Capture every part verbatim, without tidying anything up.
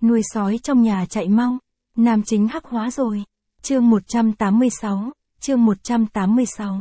nuôi sói trong nhà chạy mau. Nam chính hắc hóa rồi. Chương một trăm tám mươi sáu, chương một trăm tám mươi sáu.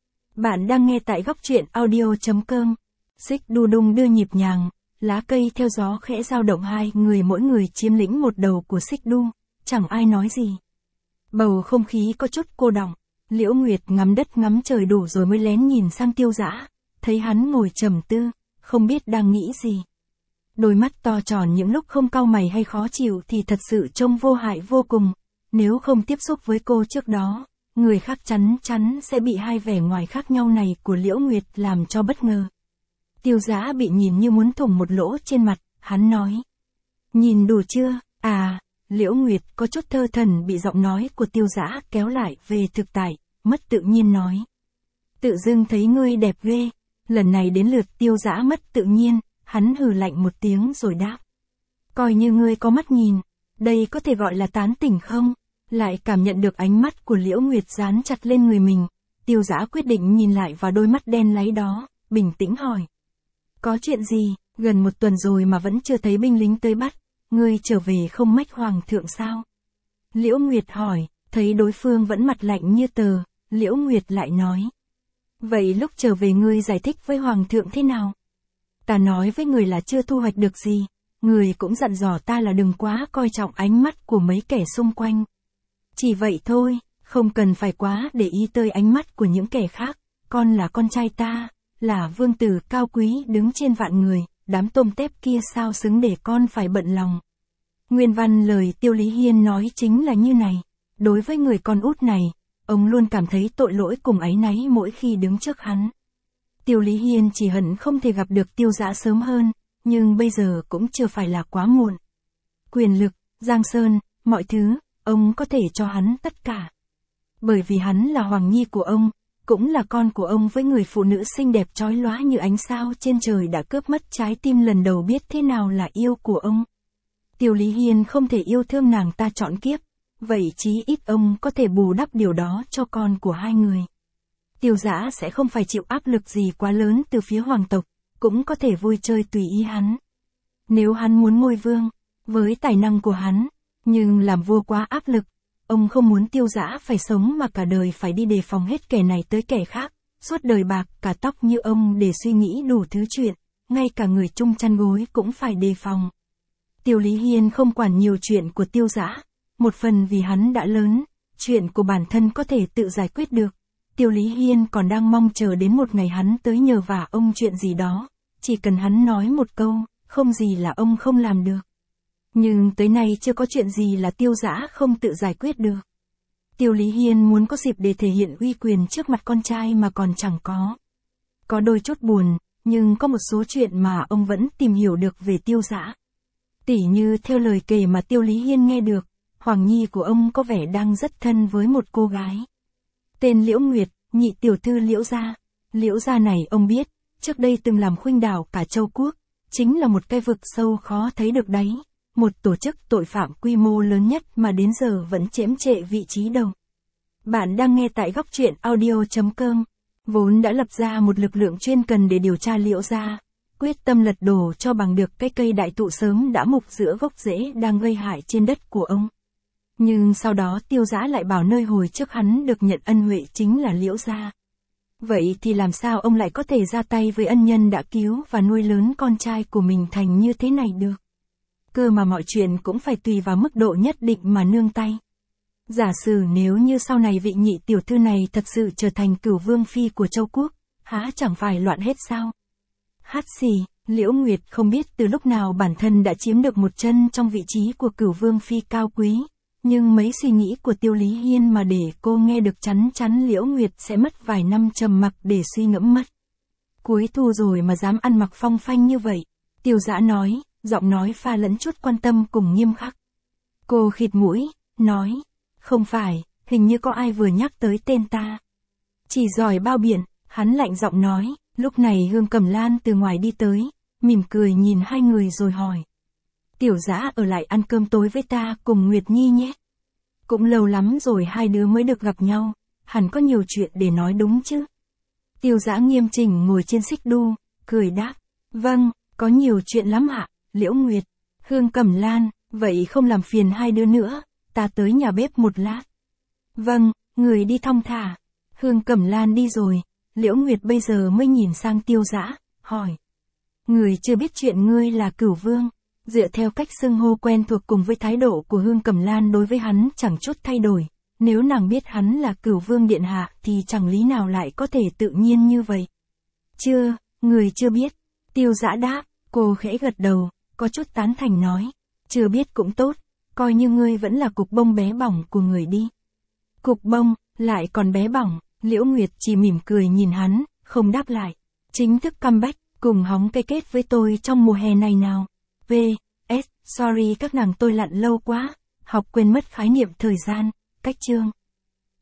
Bạn đang nghe tại góc truyện audio.com. Xích đu đung đưa nhịp nhàng, lá cây theo gió khẽ dao động, hai người mỗi người chiếm lĩnh một đầu của xích đu, chẳng ai nói gì. Bầu không khí có chút cô đọng, Liễu Nguyệt ngắm đất ngắm trời đủ rồi mới lén nhìn sang Tiêu Dã, thấy hắn ngồi trầm tư, không biết đang nghĩ gì. Đôi mắt to tròn những lúc không cau mày hay khó chịu thì thật sự trông vô hại vô cùng, nếu không tiếp xúc với cô trước đó, người khác chắn chắn sẽ bị hai vẻ ngoài khác nhau này của Liễu Nguyệt làm cho bất ngờ. Tiêu Dã bị nhìn như muốn thủng một lỗ trên mặt, hắn nói. Nhìn đủ chưa, à, Liễu Nguyệt có chút thơ thẩn bị giọng nói của Tiêu Dã kéo lại về thực tại, mất tự nhiên nói. Tự dưng thấy ngươi đẹp ghê, lần này đến lượt Tiêu Dã mất tự nhiên, hắn hừ lạnh một tiếng rồi đáp. Coi như ngươi có mắt nhìn, đây có thể gọi là tán tỉnh không? Lại cảm nhận được ánh mắt của Liễu Nguyệt dán chặt lên người mình, Tiêu Dã quyết định nhìn lại vào đôi mắt đen láy đó, bình tĩnh hỏi. Có chuyện gì, gần một tuần rồi mà vẫn chưa thấy binh lính tới bắt, ngươi trở về không mách hoàng thượng sao? Liễu Nguyệt hỏi, thấy đối phương vẫn mặt lạnh như tờ, Liễu Nguyệt lại nói. Vậy lúc trở về ngươi giải thích với hoàng thượng thế nào? Ta nói với người là chưa thu hoạch được gì, người cũng dặn dò ta là đừng quá coi trọng ánh mắt của mấy kẻ xung quanh. Chỉ vậy thôi, không cần phải quá để ý tới ánh mắt của những kẻ khác, con là con trai ta, là vương tử cao quý đứng trên vạn người, đám tôm tép kia sao xứng để con phải bận lòng. Nguyên văn lời Tiêu Lý Hiên nói chính là như này, đối với người con út này, ông luôn cảm thấy tội lỗi cùng áy náy mỗi khi đứng trước hắn. Tiêu Lý Hiên chỉ hận không thể gặp được Tiêu Dã sớm hơn, nhưng bây giờ cũng chưa phải là quá muộn. Quyền lực, Giang Sơn, mọi thứ, ông có thể cho hắn tất cả. Bởi vì hắn là hoàng nhi của ông, cũng là con của ông với người phụ nữ xinh đẹp chói lóa như ánh sao trên trời đã cướp mất trái tim lần đầu biết thế nào là yêu của ông. Tiêu Lý Hiên không thể yêu thương nàng ta trọn kiếp, vậy chí ít ông có thể bù đắp điều đó cho con của hai người. Tiêu Dã sẽ không phải chịu áp lực gì quá lớn từ phía hoàng tộc, cũng có thể vui chơi tùy ý hắn. Nếu hắn muốn ngôi vương, với tài năng của hắn, nhưng làm vua quá áp lực, ông không muốn Tiêu Dã phải sống mà cả đời phải đi đề phòng hết kẻ này tới kẻ khác, suốt đời bạc cả tóc như ông để suy nghĩ đủ thứ chuyện, ngay cả người chung chăn gối cũng phải đề phòng. Tiêu Lý Hiên không quản nhiều chuyện của Tiêu Dã, một phần vì hắn đã lớn, chuyện của bản thân có thể tự giải quyết được. Tiêu Lý Hiên còn đang mong chờ đến một ngày hắn tới nhờ vả ông chuyện gì đó, chỉ cần hắn nói một câu, không gì là ông không làm được. Nhưng tới nay chưa có chuyện gì là Tiêu Dã không tự giải quyết được. Tiêu Lý Hiên muốn có dịp để thể hiện uy quyền trước mặt con trai mà còn chẳng có. Có đôi chút buồn, nhưng có một số chuyện mà ông vẫn tìm hiểu được về Tiêu Dã. Tỉ như theo lời kể mà Tiêu Lý Hiên nghe được, hoàng nhi của ông có vẻ đang rất thân với một cô gái. Tên Liễu Nguyệt, nhị tiểu thư Liễu gia. Liễu gia này ông biết, trước đây từng làm khuynh đảo cả châu quốc, chính là một cái vực sâu khó thấy được đáy, một tổ chức tội phạm quy mô lớn nhất mà đến giờ vẫn chiếm trệ vị trí đầu. Bạn đang nghe tại góc truyện audio.com, vốn đã lập ra một lực lượng chuyên cần để điều tra Liễu gia, quyết tâm lật đổ cho bằng được cái cây đại thụ sớm đã mục giữa gốc rễ đang gây hại trên đất của ông. Nhưng sau đó Tiêu Dã lại bảo nơi hồi trước hắn được nhận ân huệ chính là Liễu gia. Vậy thì làm sao ông lại có thể ra tay với ân nhân đã cứu và nuôi lớn con trai của mình thành như thế này được? Cơ mà mọi chuyện cũng phải tùy vào mức độ nhất định mà nương tay. Giả sử nếu như sau này vị nhị tiểu thư này thật sự trở thành cửu vương phi của châu quốc, há chẳng phải loạn hết sao? Hát xì, Liễu Nguyệt không biết từ lúc nào bản thân đã chiếm được một chân trong vị trí của cửu vương phi cao quý. Nhưng mấy suy nghĩ của Tiêu Lý Hiên mà để cô nghe được chắn chắn Liễu Nguyệt sẽ mất vài năm trầm mặc để suy ngẫm mất. Cuối thu rồi mà dám ăn mặc phong phanh như vậy, Tiêu Dã nói, giọng nói pha lẫn chút quan tâm cùng nghiêm khắc. Cô khịt mũi, nói, không phải, hình như có ai vừa nhắc tới tên ta. Chỉ giỏi bao biện, hắn lạnh giọng nói, lúc này Hương Cẩm Lan từ ngoài đi tới, mỉm cười nhìn hai người rồi hỏi. Tiểu Dã ở lại ăn cơm tối với ta cùng Nguyệt Nhi nhé. Cũng lâu lắm rồi hai đứa mới được gặp nhau, hẳn có nhiều chuyện để nói đúng chứ. Tiêu Dã nghiêm chỉnh ngồi trên xích đu, cười đáp. Vâng, có nhiều chuyện lắm ạ, Liễu Nguyệt. Hương Cẩm Lan, Vậy không làm phiền hai đứa nữa, ta tới nhà bếp một lát. Vâng, người đi thong thả. Hương Cẩm Lan đi rồi, Liễu Nguyệt bây giờ mới nhìn sang Tiêu Dã, hỏi. Người chưa biết chuyện ngươi là Cửu Vương. Dựa theo cách xưng hô quen thuộc cùng với thái độ của Hương Cẩm Lan đối với hắn chẳng chút thay đổi, nếu nàng biết hắn là Cửu Vương điện hạ thì chẳng lý nào lại có thể tự nhiên như vậy. Chưa, người chưa biết. Tiêu Dã đáp, cô khẽ gật đầu, có chút tán thành nói. Chưa biết cũng tốt, coi như ngươi vẫn là cục bông bé bỏng của người đi. Cục bông, lại còn bé bỏng, Liễu Nguyệt chỉ mỉm cười nhìn hắn, không đáp lại. Chính thức comeback, cùng hóng cây kết với tôi trong mùa hè này nào. V. S. Sorry các nàng tôi lặn lâu quá, học quên mất khái niệm thời gian, cách chương.